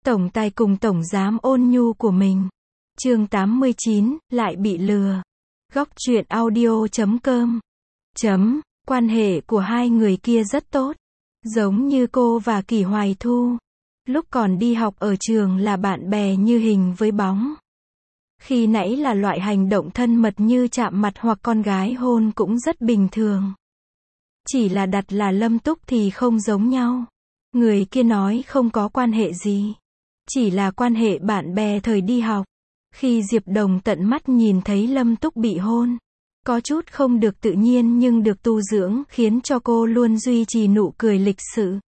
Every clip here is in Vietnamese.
Tổng tài cùng tổng giám ôn nhu của mình. Chương 89, lại bị lừa. Góc truyện audio.com. Quan hệ của hai người kia rất tốt. Giống như cô và Kỷ Hoài Thu. Lúc còn đi học ở trường là bạn bè như hình với bóng. Khi nãy là loại hành động thân mật như chạm mặt hoặc con gái hôn cũng rất bình thường. Chỉ là đặt là Lâm Túc thì không giống nhau. Người kia nói không có quan hệ gì. Chỉ là quan hệ bạn bè thời đi học. Khi Diệp Đồng tận mắt nhìn thấy Lâm Túc bị hôn, có chút không được tự nhiên nhưng được tu dưỡng khiến cho cô luôn duy trì nụ cười lịch sự.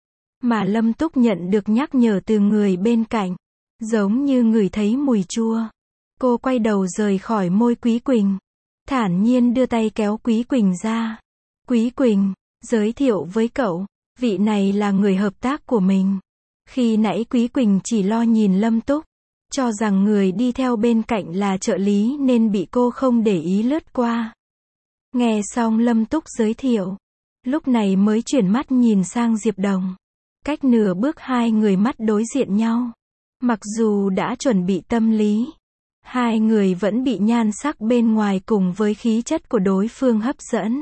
Mà Lâm Túc nhận được nhắc nhở từ người bên cạnh, giống như ngửi thấy mùi chua. Cô quay đầu rời khỏi môi Quý Quỳnh, thản nhiên đưa tay kéo Quý Quỳnh ra. Quý Quỳnh, giới thiệu với cậu, vị này là người hợp tác của mình. Khi nãy Quý Quỳnh chỉ lo nhìn Lâm Túc, cho rằng người đi theo bên cạnh là trợ lý nên bị cô không để ý lướt qua. Nghe xong Lâm Túc giới thiệu, lúc này mới chuyển mắt nhìn sang Diệp Đồng. Cách nửa bước hai người mắt đối diện nhau. Mặc dù đã chuẩn bị tâm lý, hai người vẫn bị nhan sắc bên ngoài cùng với khí chất của đối phương hấp dẫn.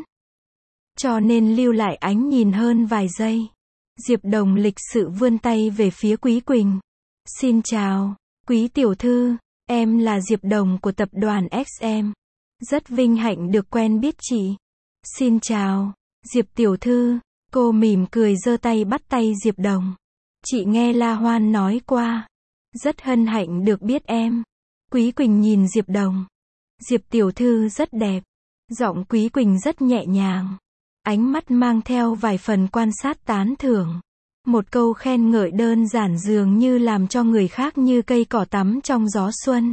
Cho nên lưu lại ánh nhìn hơn vài giây. Diệp Đồng lịch sự vươn tay về phía Quý Quỳnh. Xin chào, Quý tiểu thư, em là Diệp Đồng của tập đoàn XM. Rất vinh hạnh được quen biết chị. Xin chào, Diệp tiểu thư, cô mỉm cười giơ tay bắt tay Diệp Đồng. Chị nghe La Hoan nói qua. Rất hân hạnh được biết em. Quý Quỳnh nhìn Diệp Đồng. Diệp tiểu thư rất đẹp. Giọng Quý Quỳnh rất nhẹ nhàng. Ánh mắt mang theo vài phần quan sát tán thưởng. Một câu khen ngợi đơn giản dường như làm cho người khác như cây cỏ tắm trong gió xuân.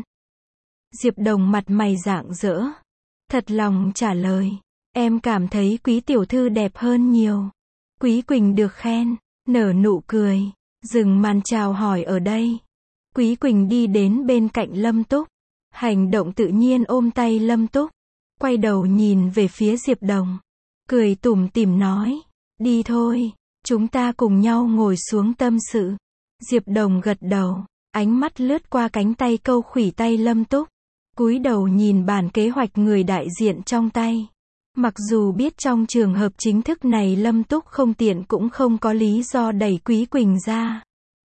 Diệp Đồng mặt mày rạng rỡ. Thật lòng trả lời. Em cảm thấy Quý tiểu thư đẹp hơn nhiều. Quý Quỳnh được khen, nở nụ cười. Dừng màn chào hỏi ở đây. Quý Quỳnh đi đến bên cạnh Lâm Túc. Hành động tự nhiên ôm tay Lâm Túc. Quay đầu nhìn về phía Diệp Đồng. Cười tủm tỉm nói. Đi thôi, chúng ta cùng nhau ngồi xuống tâm sự. Diệp Đồng gật đầu. Ánh mắt lướt qua cánh tay câu khuỷu tay Lâm Túc. Cúi đầu nhìn bản kế hoạch người đại diện trong tay. Mặc dù biết trong trường hợp chính thức này Lâm Túc không tiện cũng không có lý do đẩy Quý Quỳnh ra.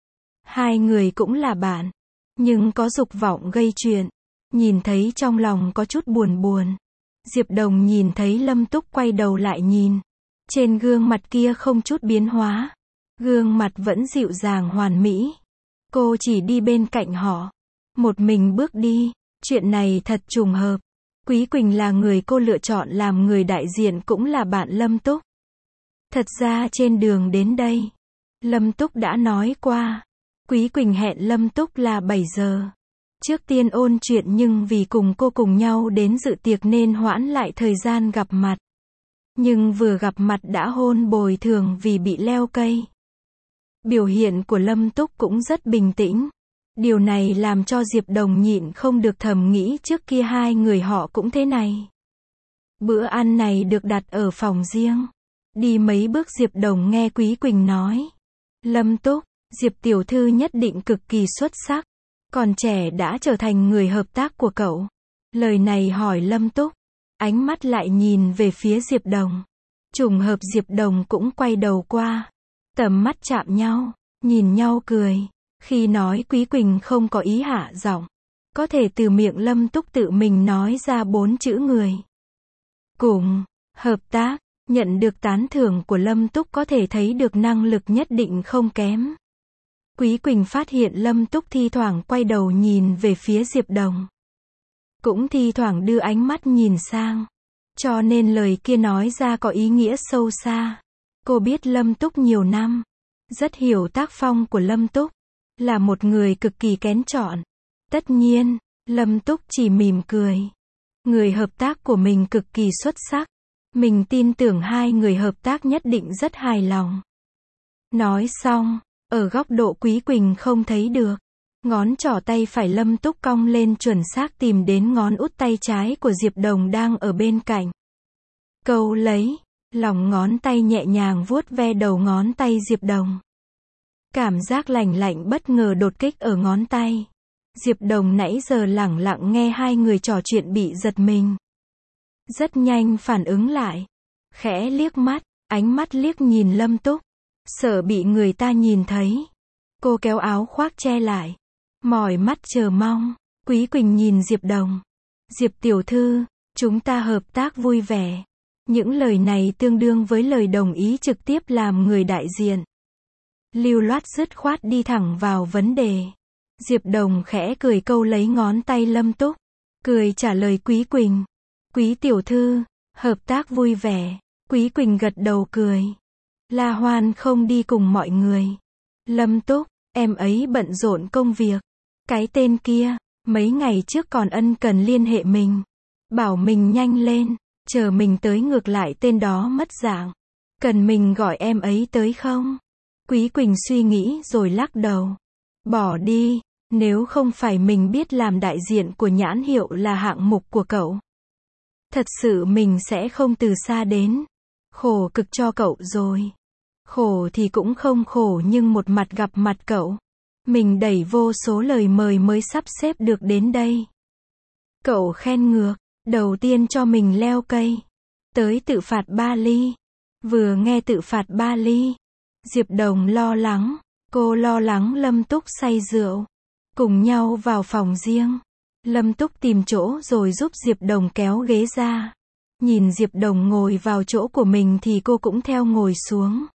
Hai người cũng là bạn, nhưng có dục vọng gây chuyện. Nhìn thấy trong lòng có chút buồn buồn. Diệp Đồng nhìn thấy Lâm Túc quay đầu lại nhìn. Trên gương mặt kia không chút biến hóa. Gương mặt vẫn dịu dàng hoàn mỹ. Cô chỉ đi bên cạnh họ. Một mình bước đi. Chuyện này thật trùng hợp. Quý Quỳnh là người cô lựa chọn làm người đại diện cũng là bạn Lâm Túc. Thật ra trên đường đến đây, Lâm Túc đã nói qua. Quý Quỳnh hẹn Lâm Túc là 7 giờ. Trước tiên ôn chuyện nhưng vì cùng cô cùng nhau đến dự tiệc nên hoãn lại thời gian gặp mặt. Nhưng vừa gặp mặt đã hôn bồi thường vì bị leo cây. Biểu hiện của Lâm Túc cũng rất bình tĩnh. Điều này làm cho Diệp Đồng nhịn không được thầm nghĩ trước kia hai người họ cũng thế này. Bữa ăn này được đặt ở phòng riêng. Đi mấy bước Diệp Đồng nghe Quý Quỳnh nói. Lâm Túc, Diệp tiểu thư nhất định cực kỳ xuất sắc. Còn trẻ đã trở thành người hợp tác của cậu. Lời này hỏi Lâm Túc. Ánh mắt lại nhìn về phía Diệp Đồng. Trùng hợp Diệp Đồng cũng quay đầu qua. Tầm mắt chạm nhau, nhìn nhau cười. Khi nói Quý Quỳnh không có ý hạ giọng. Có thể từ miệng Lâm Túc tự mình nói ra 4 chữ người. Cùng, hợp tác, nhận được tán thưởng của Lâm Túc có thể thấy được năng lực nhất định không kém. Quý Quỳnh phát hiện Lâm Túc thi thoảng quay đầu nhìn về phía Diệp Đồng. Cũng thi thoảng đưa ánh mắt nhìn sang. Cho nên lời kia nói ra có ý nghĩa sâu xa. Cô biết Lâm Túc nhiều năm. Rất hiểu tác phong của Lâm Túc. Là một người cực kỳ kén chọn. Tất nhiên, Lâm Túc chỉ mỉm cười. Người hợp tác của mình cực kỳ xuất sắc. Mình tin tưởng hai người hợp tác nhất định rất hài lòng. Nói xong, ở góc độ Quý Quỳnh không thấy được. Ngón trỏ tay phải Lâm Túc cong lên chuẩn xác tìm đến ngón út tay trái của Diệp Đồng đang ở bên cạnh. Câu lấy, lòng ngón tay nhẹ nhàng vuốt ve đầu ngón tay Diệp Đồng. Cảm giác lành lạnh bất ngờ đột kích ở ngón tay. Diệp Đồng nãy giờ lẳng lặng nghe hai người trò chuyện bị giật mình. Rất nhanh phản ứng lại. Khẽ liếc mắt, ánh mắt liếc nhìn Lâm Túc. Sợ bị người ta nhìn thấy. Cô kéo áo khoác che lại. Mỏi mắt chờ mong. Quý Quỳnh nhìn Diệp Đồng. Diệp tiểu thư, chúng ta hợp tác vui vẻ. Những lời này tương đương với lời đồng ý trực tiếp làm người đại diện. Lưu loát dứt khoát đi thẳng vào vấn đề. Diệp Đồng khẽ cười câu lấy ngón tay Lâm Túc. Cười trả lời Quý Quỳnh. Quý tiểu thư, hợp tác vui vẻ. Quý Quỳnh gật đầu cười. La Hoan không đi cùng mọi người. Lâm Túc, em ấy bận rộn công việc. Cái tên kia, mấy ngày trước còn ân cần liên hệ mình. Bảo mình nhanh lên, chờ mình tới ngược lại tên đó mất dạng. Cần mình gọi em ấy tới không? Quý Quỳnh suy nghĩ rồi lắc đầu. Bỏ đi, nếu không phải mình biết làm đại diện của nhãn hiệu là hạng mục của cậu. Thật sự mình sẽ không từ xa đến. Khổ cực cho cậu rồi. Khổ thì cũng không khổ nhưng một mặt gặp mặt cậu. Mình đẩy vô số lời mời mới sắp xếp được đến đây. Cậu khen ngược, đầu tiên cho mình leo cây. Tới tự phạt 3 ly. Vừa nghe tự phạt 3 ly. Diệp Đồng lo lắng. Cô lo lắng Lâm Túc say rượu. Cùng nhau vào phòng riêng. Lâm Túc tìm chỗ rồi giúp Diệp Đồng kéo ghế ra. Nhìn Diệp Đồng ngồi vào chỗ của mình thì cô cũng theo ngồi xuống.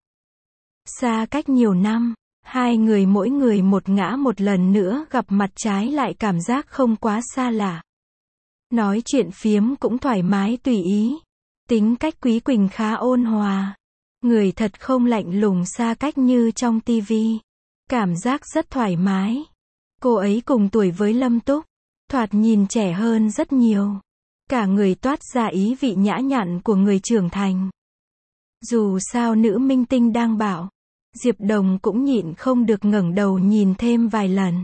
Xa cách nhiều năm, hai người mỗi người một ngã một lần nữa gặp mặt trái lại cảm giác không quá xa lạ. Nói chuyện phiếm cũng thoải mái tùy ý. Tính cách Quý Quỳnh khá ôn hòa. Người thật không lạnh lùng xa cách như trong tivi. Cảm giác rất thoải mái. Cô ấy cùng tuổi với Lâm Túc. Thoạt nhìn trẻ hơn rất nhiều. Cả người toát ra ý vị nhã nhặn của người trưởng thành. Dù sao nữ minh tinh đang bảo. Diệp Đồng cũng nhịn không được ngẩng đầu nhìn thêm vài lần.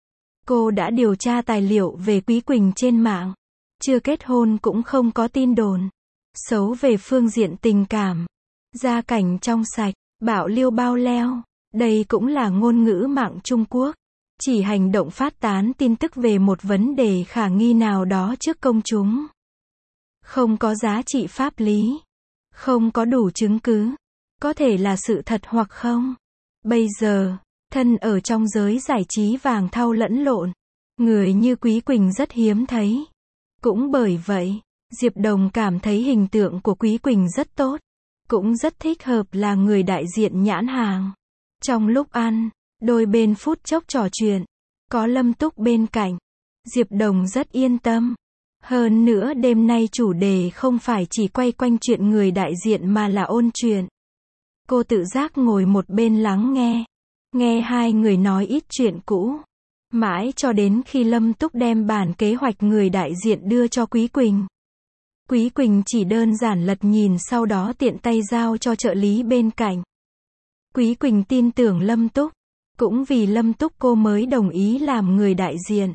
Cô đã điều tra tài liệu về Quý Quỳnh trên mạng. Chưa kết hôn cũng không có tin đồn. Xấu về phương diện tình cảm. Gia cảnh trong sạch, bạo liêu bao leo. Đây cũng là ngôn ngữ mạng Trung Quốc. Chỉ hành động phát tán tin tức về một vấn đề khả nghi nào đó trước công chúng. Không có giá trị pháp lý. Không có đủ chứng cứ. Có thể là sự thật hoặc không. Bây giờ, thân ở trong giới giải trí vàng thau lẫn lộn. Người như Quý Quỳnh rất hiếm thấy. Cũng bởi vậy, Diệp Đồng cảm thấy hình tượng của Quý Quỳnh rất tốt. Cũng rất thích hợp là người đại diện nhãn hàng. Trong lúc ăn, đôi bên phút chốc trò chuyện. Có Lâm Túc bên cạnh. Diệp Đồng rất yên tâm. Hơn nữa đêm nay chủ đề không phải chỉ quay quanh chuyện người đại diện mà là ôn chuyện. Cô tự giác ngồi một bên lắng nghe. Nghe hai người nói ít chuyện cũ. Mãi cho đến khi Lâm Túc đem bản kế hoạch người đại diện đưa cho Quý Quỳnh. Quý Quỳnh chỉ đơn giản lật nhìn sau đó tiện tay giao cho trợ lý bên cạnh. Quý Quỳnh tin tưởng Lâm Túc. Cũng vì Lâm Túc cô mới đồng ý làm người đại diện.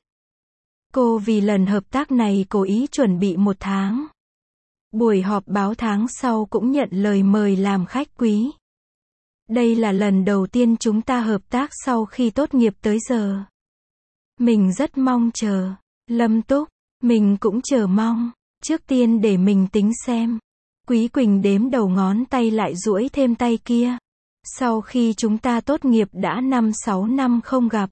Cô vì lần hợp tác này cố ý chuẩn bị 1 tháng. Buổi họp báo tháng sau cũng nhận lời mời làm khách quý. Đây là lần đầu tiên chúng ta hợp tác sau khi tốt nghiệp tới giờ. Mình rất mong chờ. Lâm Túc, mình cũng chờ mong. Trước tiên để mình tính xem. Quý Quỳnh đếm đầu ngón tay lại duỗi thêm tay kia. Sau khi chúng ta tốt nghiệp đã 5-6 năm không gặp.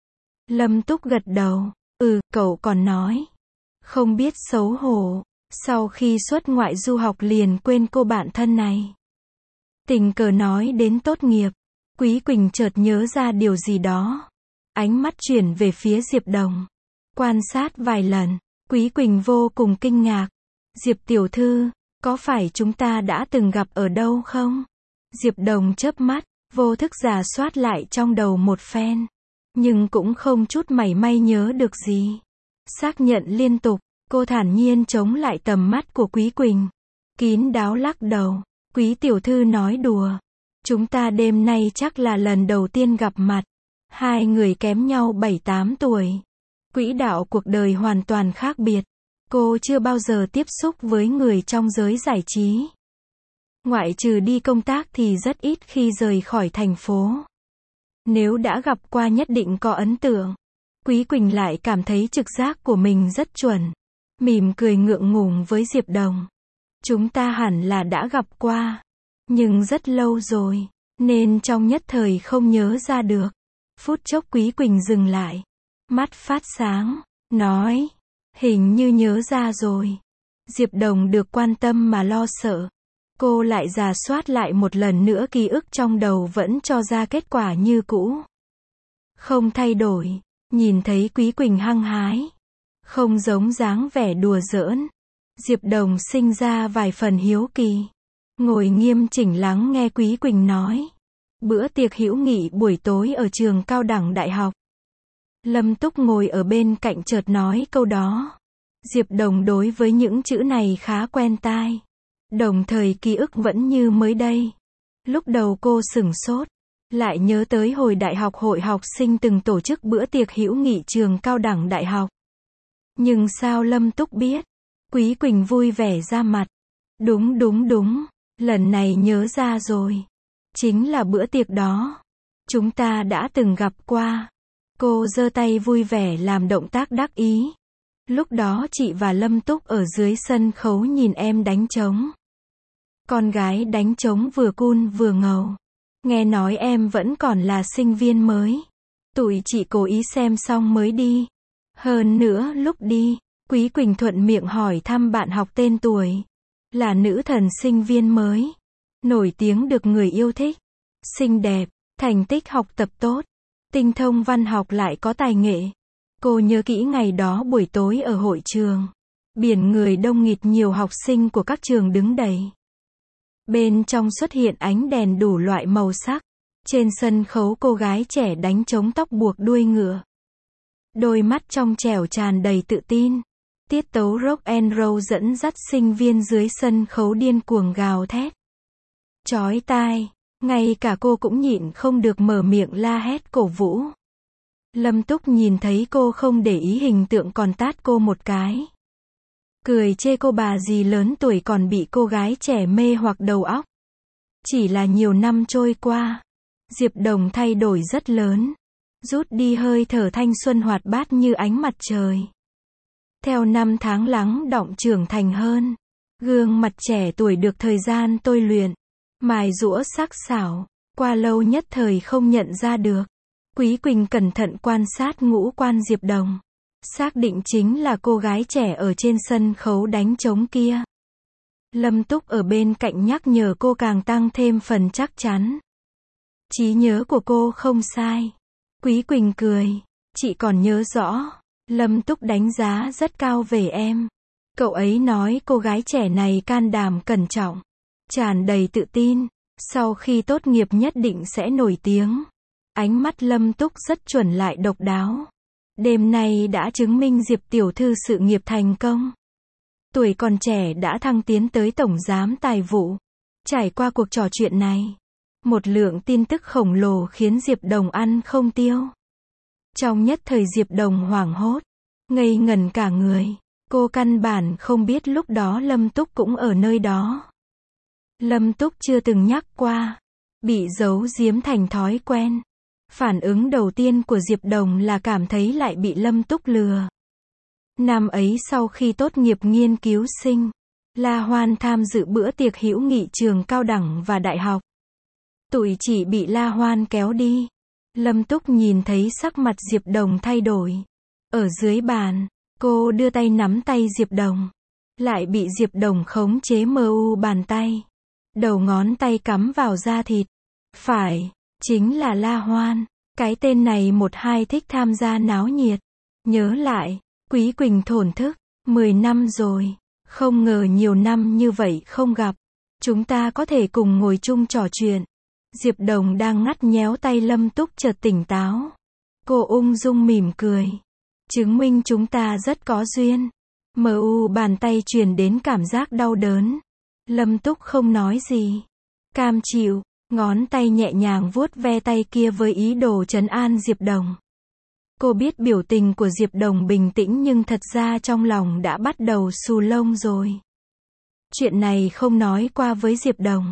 Lâm Túc gật đầu. Cậu còn nói. Không biết xấu hổ. Sau khi xuất ngoại du học liền quên cô bạn thân này. Tình cờ nói đến tốt nghiệp. Quý Quỳnh chợt nhớ ra điều gì đó. Ánh mắt chuyển về phía Diệp Đồng. Quan sát vài lần. Quý Quỳnh vô cùng kinh ngạc. Diệp tiểu thư, có phải chúng ta đã từng gặp ở đâu không? Diệp Đồng chớp mắt, vô thức rà soát lại trong đầu một phen. Nhưng cũng không chút mảy may nhớ được gì. Xác nhận liên tục, cô thản nhiên chống lại tầm mắt của Quý Quỳnh. Kín đáo lắc đầu. Quý tiểu thư nói đùa. Chúng ta đêm nay chắc là lần đầu tiên gặp mặt. Hai người kém nhau 7-8 tuổi. Quỹ đạo cuộc đời hoàn toàn khác biệt. Cô chưa bao giờ tiếp xúc với người trong giới giải trí. Ngoại trừ đi công tác thì rất ít khi rời khỏi thành phố. Nếu đã gặp qua nhất định có ấn tượng. Quý Quỳnh lại cảm thấy trực giác của mình rất chuẩn. Mỉm cười ngượng ngùng với Diệp Đồng. Chúng ta hẳn là đã gặp qua. Nhưng rất lâu rồi. Nên trong nhất thời không nhớ ra được. Phút chốc Quý Quỳnh dừng lại. Mắt phát sáng. Nói. Hình như nhớ ra rồi. Diệp Đồng được quan tâm mà lo sợ. Cô lại rà soát lại một lần nữa ký ức trong đầu vẫn cho ra kết quả như cũ. Không thay đổi. Nhìn thấy Quý Quỳnh hăng hái. Không giống dáng vẻ đùa giỡn. Diệp Đồng sinh ra vài phần hiếu kỳ. Ngồi nghiêm chỉnh lắng nghe Quý Quỳnh nói. Bữa tiệc hữu nghị buổi tối ở trường cao đẳng đại học. Lâm Túc ngồi ở bên cạnh chợt nói câu đó. Diệp Đồng đối với những chữ này khá quen tai. Đồng thời ký ức vẫn như mới đây. Lúc đầu cô sửng sốt. Lại nhớ tới hồi đại học hội học sinh từng tổ chức bữa tiệc hữu nghị trường cao đẳng đại học. Nhưng sao Lâm Túc biết? Quý Quỳnh vui vẻ ra mặt. Đúng. Lần này nhớ ra rồi. Chính là bữa tiệc đó. Chúng ta đã từng gặp qua. Cô giơ tay vui vẻ làm động tác đắc ý. Lúc đó chị và Lâm Túc ở dưới sân khấu nhìn em đánh trống. Con gái đánh trống vừa cool vừa ngầu. Nghe nói em vẫn còn là sinh viên mới. Tụi chị cố ý xem xong mới đi. Hơn nữa lúc đi, Quý Quỳnh thuận miệng hỏi thăm bạn học tên tuổi. Là nữ thần sinh viên mới. Nổi tiếng được người yêu thích. Xinh đẹp, thành tích học tập tốt. Tinh thông văn học lại có tài nghệ. Cô nhớ kỹ ngày đó buổi tối ở hội trường. Biển người đông nghịt nhiều học sinh của các trường đứng đầy. Bên trong xuất hiện ánh đèn đủ loại màu sắc. Trên sân khấu cô gái trẻ đánh trống tóc buộc đuôi ngựa. Đôi mắt trong trẻo tràn đầy tự tin. Tiết tấu rock and roll dẫn dắt sinh viên dưới sân khấu điên cuồng gào thét. Chói tai, ngay cả cô cũng nhịn không được mở miệng la hét cổ vũ. Lâm Túc nhìn thấy cô không để ý hình tượng còn tát cô một cái. Cười chê cô bà gì lớn tuổi còn bị cô gái trẻ mê hoặc đầu óc. Chỉ là nhiều năm trôi qua, Diệp Đồng thay đổi rất lớn. Rút đi hơi thở thanh xuân hoạt bát như ánh mặt trời. Theo năm tháng lắng đọng trưởng thành hơn. Gương mặt trẻ tuổi được thời gian tôi luyện. Mài giũa sắc sảo. Qua lâu nhất thời không nhận ra được. Quý Quỳnh cẩn thận quan sát ngũ quan Diệp Đồng. Xác định chính là cô gái trẻ ở trên sân khấu đánh trống kia. Lâm Túc ở bên cạnh nhắc nhở cô càng tăng thêm phần chắc chắn. Trí nhớ của cô không sai. Quý Quỳnh cười. Chị còn nhớ rõ. Lâm Túc đánh giá rất cao về em. Cậu ấy nói cô gái trẻ này can đảm cẩn trọng. Tràn đầy tự tin. Sau khi tốt nghiệp nhất định sẽ nổi tiếng. Ánh mắt Lâm Túc rất chuẩn lại độc đáo. Đêm nay đã chứng minh Diệp tiểu thư sự nghiệp thành công. Tuổi còn trẻ đã thăng tiến tới tổng giám tài vụ. Trải qua cuộc trò chuyện này, một lượng tin tức khổng lồ khiến Diệp Đồng ăn không tiêu. Trong nhất thời Diệp Đồng hoảng hốt, ngây ngẩn cả người. Cô căn bản không biết lúc đó Lâm Túc cũng ở nơi đó. Lâm Túc chưa từng nhắc qua, bị giấu giếm thành thói quen. Phản ứng đầu tiên của Diệp Đồng là cảm thấy lại bị Lâm Túc lừa. Năm ấy sau khi tốt nghiệp nghiên cứu sinh, La Hoan tham dự bữa tiệc hữu nghị trường cao đẳng và đại học. Tụi chỉ bị La Hoan kéo đi. Lâm Túc nhìn thấy sắc mặt Diệp Đồng thay đổi. Ở dưới bàn, cô đưa tay nắm tay Diệp Đồng. Lại bị Diệp Đồng khống chế bàn tay. Đầu ngón tay cắm vào da thịt. Phải, chính là La Hoan. Cái tên này một hai thích tham gia náo nhiệt. Nhớ lại, Quý Quỳnh thổn thức. 10 năm rồi. Không ngờ nhiều năm như vậy không gặp. Chúng ta có thể cùng ngồi chung trò chuyện. Diệp Đồng đang ngắt nhéo tay Lâm Túc chợt tỉnh táo. Cô ung dung mỉm cười. Chứng minh chúng ta rất có duyên. Bàn tay truyền đến cảm giác đau đớn. Lâm Túc không nói gì. Cam chịu, ngón tay nhẹ nhàng vuốt ve tay kia với ý đồ trấn an Diệp Đồng. Cô biết biểu tình của Diệp Đồng bình tĩnh nhưng thật ra trong lòng đã bắt đầu xù lông rồi. Chuyện này không nói qua với Diệp Đồng.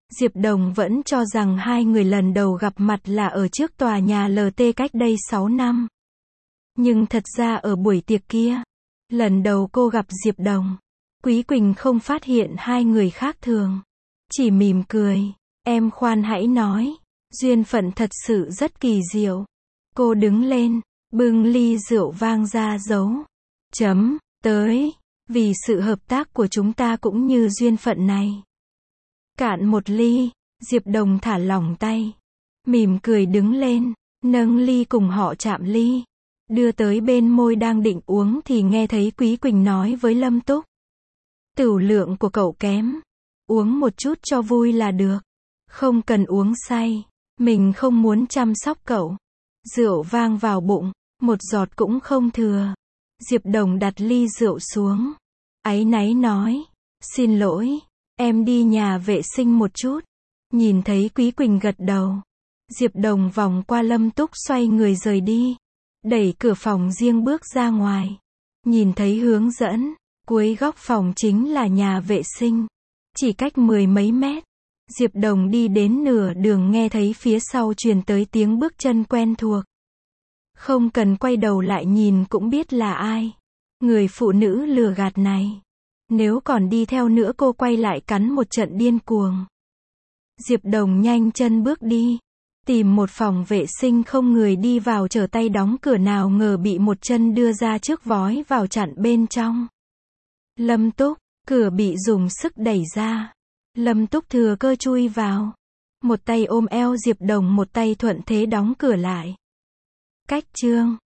Diệp Đồng vẫn cho rằng hai người lần đầu gặp mặt là ở trước tòa nhà LT cách đây 6 năm. Nhưng thật ra ở buổi tiệc kia, lần đầu cô gặp Diệp Đồng, Quý Quỳnh không phát hiện hai người khác thường. Chỉ mỉm cười, em khoan hãy nói, duyên phận thật sự rất kỳ diệu. Cô đứng lên, bưng ly rượu vang ra dấu chấm, tới, vì sự hợp tác của chúng ta cũng như duyên phận này. Cạn một ly, Diệp Đồng thả lỏng tay, mỉm cười đứng lên, nâng ly cùng họ chạm ly, đưa tới bên môi đang định uống thì nghe thấy Quý Quỳnh nói với Lâm Túc. Tửu lượng của cậu kém, uống một chút cho vui là được, không cần uống say, mình không muốn chăm sóc cậu. Rượu vang vào bụng, một giọt cũng không thừa. Diệp Đồng đặt ly rượu xuống, áy náy nói, xin lỗi, em đi nhà vệ sinh một chút. Nhìn thấy Quý Quỳnh gật đầu, Diệp Đồng vòng qua Lâm Túc xoay người rời đi, đẩy cửa phòng riêng bước ra ngoài. Nhìn thấy hướng dẫn, cuối góc phòng chính là nhà vệ sinh, chỉ cách 10 mấy mét. Diệp Đồng đi đến nửa đường nghe thấy phía sau truyền tới tiếng bước chân quen thuộc. Không cần quay đầu lại nhìn cũng biết là ai. Người phụ nữ lừa gạt này. Nếu còn đi theo nữa cô quay lại cắn một trận điên cuồng. Diệp Đồng nhanh chân bước đi, tìm một phòng vệ sinh không người đi vào trở tay đóng cửa nào ngờ bị một chân đưa ra trước vói vào chặn bên trong. Lâm Túc, cửa bị dùng sức đẩy ra. Lâm Túc thừa cơ chui vào. Một tay ôm eo Diệp Đồng một tay thuận thế đóng cửa lại. Cách chương